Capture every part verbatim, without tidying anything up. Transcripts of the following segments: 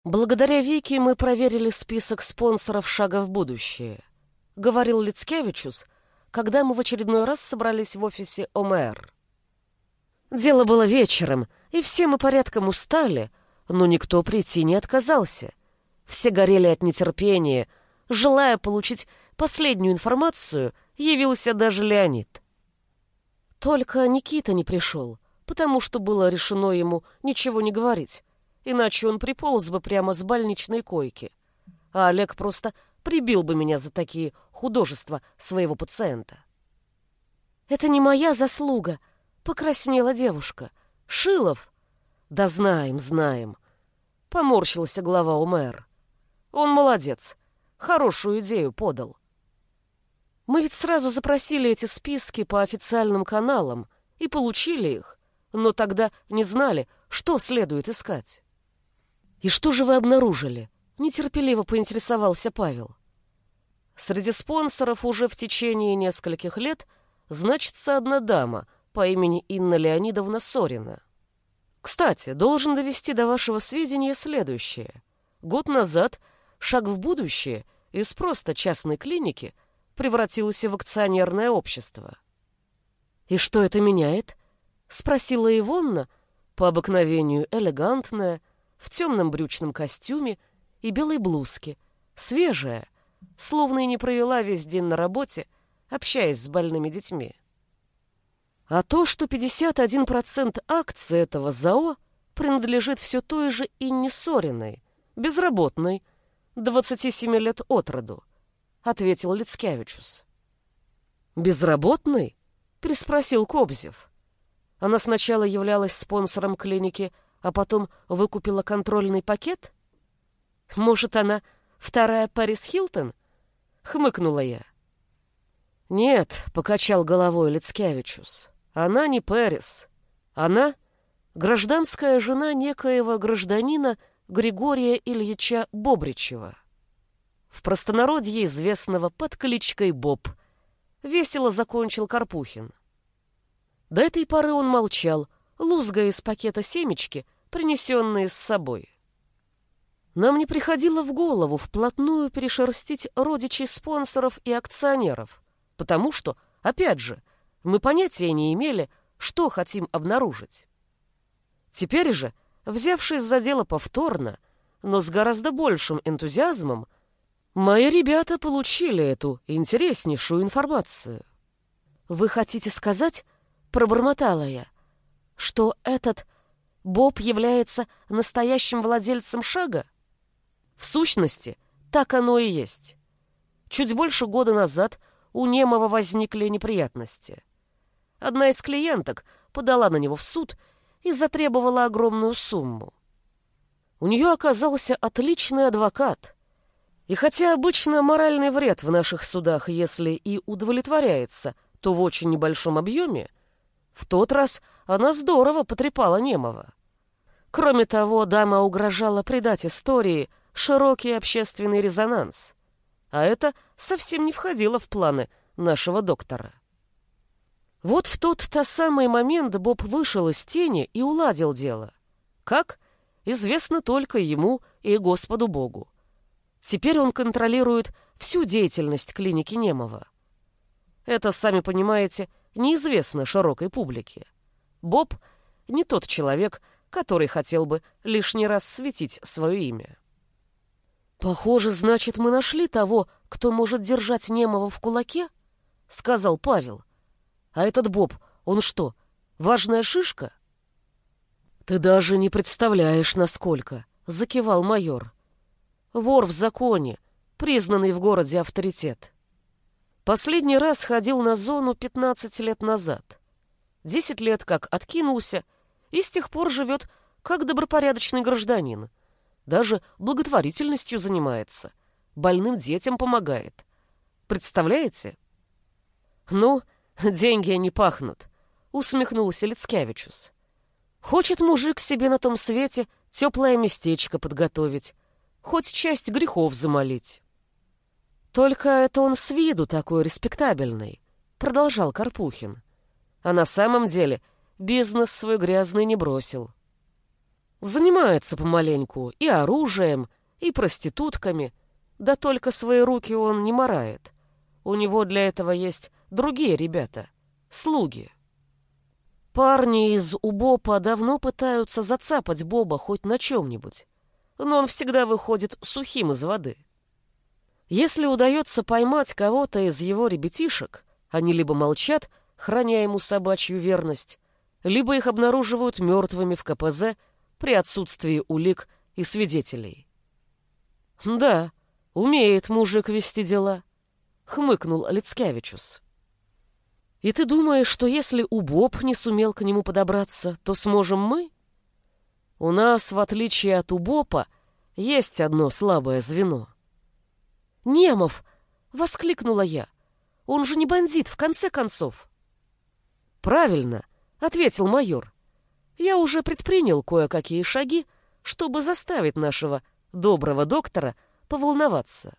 Благодаря Вике мы проверили список спонсоров «Шага в будущее», — говорил Лицкевичус, когда мы в очередной раз собрались в офисе ОМР. Дело было вечером, и все мы порядком устали, но никто прийти не отказался. Все горели от нетерпения, желая получить последнюю информацию, явился даже Леонид. Только Никита не пришел, потому что было решено ему ничего не говорить, иначе он приполз бы прямо с больничной койки, а Олег просто прибил бы меня за такие художества своего пациента. «Это не моя заслуга», — покраснела девушка. «Шилов». «Да знаем, знаем», — поморщился глава ОМР. «Он молодец, хорошую идею подал». Мы ведь сразу запросили эти списки по официальным каналам и получили их, но тогда не знали, что следует искать. «И что же вы обнаружили?» — нетерпеливо поинтересовался Павел. Среди спонсоров уже в течение нескольких лет значится одна дама по имени Инна Леонидовна Сорина. Кстати, должен довести до вашего сведения следующее. Год назад «Шаг в будущее» из просто частной клиники превратился в акционерное общество. «И что это меняет?» — спросила Ивонна, по обыкновению элегантная, в темном брючном костюме и белой блузке, свежая, словно и не провела весь день на работе, общаясь с больными детьми. А то, что пятьдесят один процент акций этого ЗАО принадлежит все той же Инне Сориной, безработной, двадцати семи лет от роду, ответил Лицкевичус. «Безработной?» — переспросил Кобзев. Она сначала являлась спонсором клиники, а потом выкупила контрольный пакет? Может, она вторая Пэрис Хилтон? Хмыкнула я. Нет, покачал головой Лицкевичус. Она не Пэрис. Она гражданская жена некоего гражданина Григория Ильича Бобричева. В простонародье известного под кличкой Боб. Весело закончил Карпухин. До этой поры он молчал, лузгая из пакета семечки, принесенные с собой. Нам не приходило в голову вплотную перешерстить родичей спонсоров и акционеров, потому что, опять же, мы понятия не имели, что хотим обнаружить. Теперь же, взявшись за дело повторно, но с гораздо большим энтузиазмом, мои ребята получили эту интереснейшую информацию. «Вы хотите сказать, — пробормотала я, — что этот Боб является настоящим владельцем «Шага»?» В сущности, так оно и есть. Чуть больше года назад у Немова возникли неприятности. Одна из клиенток подала на него в суд и затребовала огромную сумму. У нее оказался отличный адвокат. И хотя обычно моральный вред в наших судах, если и удовлетворяется, то в очень небольшом объеме, в тот раз она здорово потрепала Немова. Кроме того, дама угрожала придать истории широкий общественный резонанс, а это совсем не входило в планы нашего доктора. Вот в тот-то самый момент Боб вышел из тени и уладил дело. Как? Известно только ему и Господу Богу. Теперь он контролирует всю деятельность клиники Немова. Это, сами понимаете, неизвестно широкой публике. Боб не тот человек, который хотел бы лишний раз светить свое имя. «Похоже, значит, мы нашли того, кто может держать Немова в кулаке?» — сказал Павел. «А этот Боб, он что, важная шишка?» «Ты даже не представляешь, насколько», — закивал майор. «Вор в законе, признанный в городе авторитет. Последний раз ходил на зону пятнадцать лет назад. Десять лет как откинулся, и с тех пор живет как добропорядочный гражданин. Даже благотворительностью занимается, больным детям помогает. Представляете?» «Ну, деньги не пахнут», — усмехнулся Лицкевичус. «Хочет мужик себе на том свете теплое местечко подготовить, хоть часть грехов замолить». «Только это он с виду такой респектабельный», — продолжал Карпухин. «А на самом деле бизнес свой грязный не бросил». Занимается помаленьку и оружием, и проститутками, да только свои руки он не марает. У него для этого есть другие ребята, слуги. Парни из УБОПа давно пытаются зацапать Боба хоть на чем-нибудь, но он всегда выходит сухим из воды. Если удается поймать кого-то из его ребятишек, они либо молчат, храня ему собачью верность, либо их обнаруживают мертвыми в ка пэ зэ при отсутствии улик и свидетелей. «Да, умеет мужик вести дела», — хмыкнул Лицкевичус. «И ты думаешь, что если УБОП не сумел к нему подобраться, то сможем мы? У нас, в отличие от УБОПа, есть одно слабое звено». «Немов!» — воскликнула я. «Он же не бандит, в конце концов!» «Правильно!» — ответил майор. «Я уже предпринял кое-какие шаги, чтобы заставить нашего доброго доктора поволноваться.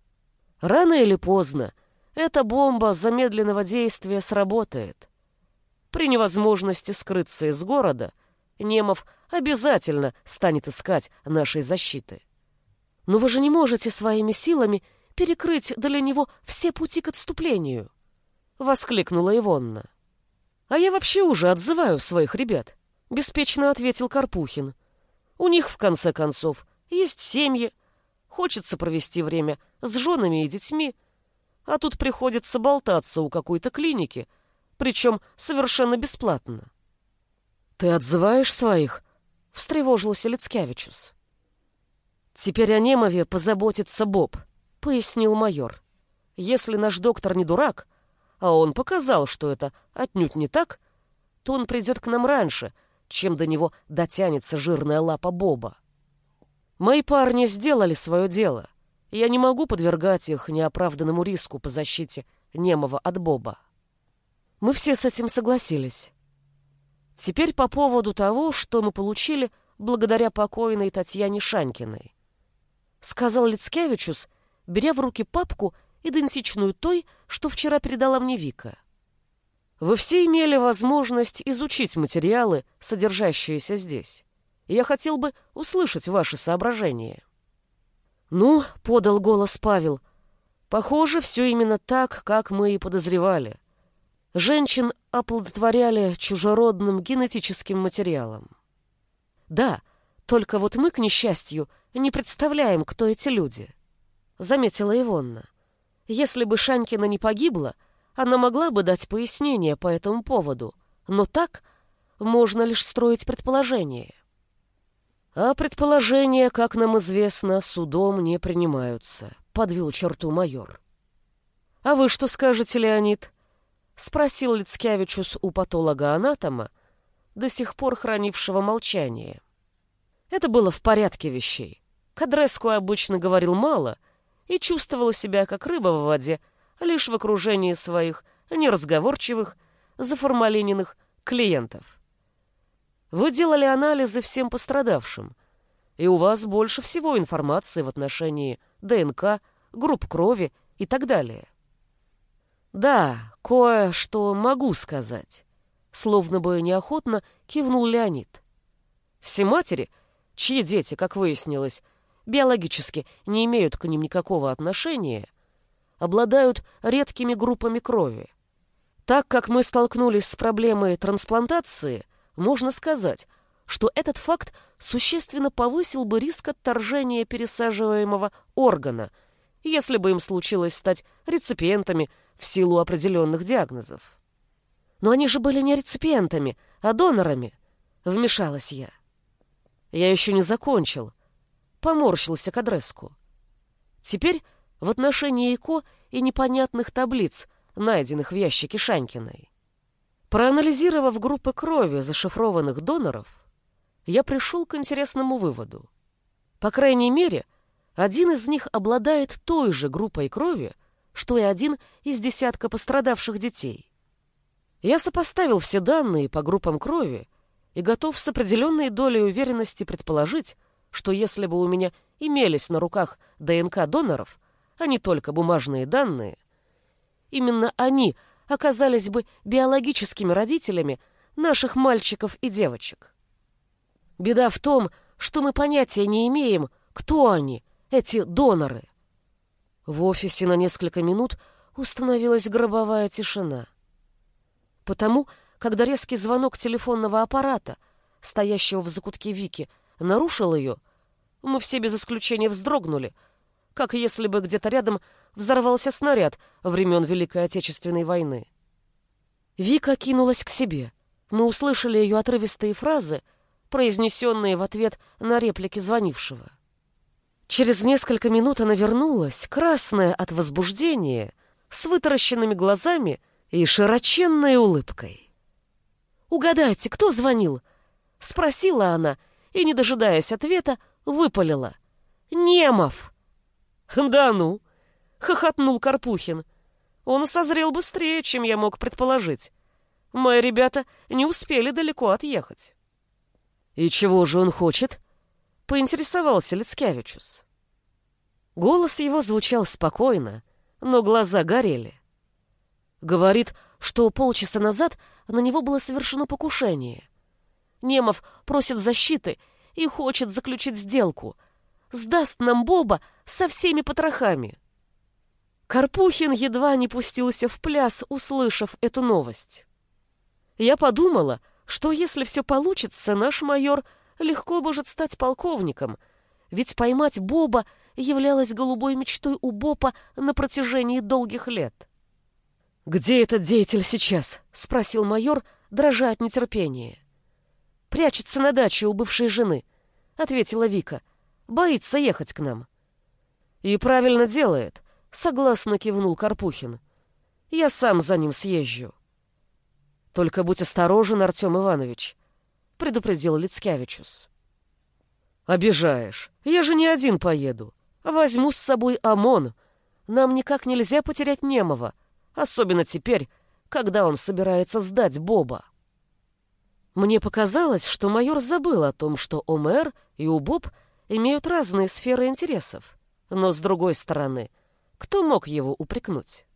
Рано или поздно эта бомба замедленного действия сработает. При невозможности скрыться из города Немов обязательно станет искать нашей защиты. Но вы же не можете своими силами перекрыть для него все пути к отступлению!» — воскликнула Ивонна. «А я вообще уже отзываю своих ребят», — беспечно ответил Карпухин. «У них, в конце концов, есть семьи, хочется провести время с женами и детьми, а тут приходится болтаться у какой-то клиники, причем совершенно бесплатно». «Ты отзываешь своих?» — встревожился Лицкевичус. «Теперь о Немове позаботится Боб», — пояснил майор. «Если наш доктор не дурак, а он показал, что это отнюдь не так, то он придет к нам раньше, чем до него дотянется жирная лапа Боба. Мои парни сделали свое дело, и я не могу подвергать их неоправданному риску по защите Немова от Боба». Мы все с этим согласились. Теперь по поводу того, что мы получили благодаря покойной Татьяне Шанькиной. Сказал Лицкевичус, беря в руки папку, идентичную той, что вчера передала мне Вика. Вы все имели возможность изучить материалы, содержащиеся здесь. И я хотел бы услышать ваши соображения. «Ну, — подал голос Павел, — похоже, все именно так, как мы и подозревали. Женщин оплодотворяли чужеродным генетическим материалом. Да, только вот мы, к несчастью, не представляем, кто эти люди», — заметила Ивонна. «Если бы Шанькина не погибла, она могла бы дать пояснение по этому поводу, но так можно лишь строить предположения». «А предположения, как нам известно, судом не принимаются», — подвел черту майор. «А вы что скажете, Леонид?» — спросил Лицкевичус у патолога-анатома, до сих пор хранившего молчание. Это было в порядке вещей. Кадреску обычно говорил мало и чувствовал себя как рыба в воде, лишь в окружении своих неразговорчивых, заформалиненных клиентов. Вы делали анализы всем пострадавшим, и у вас больше всего информации в отношении ДНК, групп крови и так далее. «Да, кое-что могу сказать», — словно бы неохотно кивнул Леонид. «Все матери, чьи дети, как выяснилось, биологически не имеют к ним никакого отношения, обладают редкими группами крови. Так как мы столкнулись с проблемой трансплантации, можно сказать, что этот факт существенно повысил бы риск отторжения пересаживаемого органа, если бы им случилось стать реципиентами в силу определенных диагнозов». «Но они же были не реципиентами, а донорами», — вмешалась я. «Я еще не закончил», — поморщился Кадреску. «Теперь в отношении ЭКО и непонятных таблиц, найденных в ящике Шанькиной. Проанализировав группы крови зашифрованных доноров, я пришел к интересному выводу. По крайней мере, один из них обладает той же группой крови, что и один из десятка пострадавших детей. Я сопоставил все данные по группам крови и готов с определенной долей уверенности предположить, что если бы у меня имелись на руках ДНК доноров, а не только бумажные данные, именно они оказались бы биологическими родителями наших мальчиков и девочек. Беда в том, что мы понятия не имеем, кто они, эти доноры. В офисе на несколько минут установилась гробовая тишина. Потому, когда резкий звонок телефонного аппарата, стоящего в закутке Вики, нарушил ее, мы все без исключения вздрогнули, как если бы где-то рядом взорвался снаряд времен Великой Отечественной войны. Вика кинулась к себе. Мы услышали ее отрывистые фразы, произнесенные в ответ на реплики звонившего. Через несколько минут она вернулась, красная от возбуждения, с вытаращенными глазами и широченной улыбкой. «Угадайте, кто звонил?» — спросила она и, не дожидаясь ответа, выпалила. «Немов!» «Да ну!» — хохотнул Карпухин. «Он созрел быстрее, чем я мог предположить. Мои ребята не успели далеко отъехать». «И чего же он хочет?» — поинтересовался Лицкевичус. Голос его звучал спокойно, но глаза горели. Говорит, что полчаса назад на него было совершено покушение. Немов просит защиты и хочет заключить сделку. Сдаст нам Боба со всеми потрохами. Карпухин едва не пустился в пляс, услышав эту новость. Я подумала, что если все получится, наш майор легко может стать полковником, ведь поймать Боба являлась голубой мечтой у Бопа на протяжении долгих лет. «Где этот деятель сейчас?» — спросил майор, дрожа от нетерпения. «Прячется на даче у бывшей жены», — ответила Вика. «Боится ехать к нам». «И правильно делает», — согласно кивнул Карпухин. «Я сам за ним съезжу». «Только будь осторожен, Артем Иванович», — предупредил Лицкевичус. «Обижаешь. Я же не один поеду. Возьму с собой ОМОН. Нам никак нельзя потерять Немова, особенно теперь, когда он собирается сдать Боба». Мне показалось, что майор забыл о том, что ОМР и УБОБ имеют разные сферы интересов. Но, с другой стороны, кто мог его упрекнуть?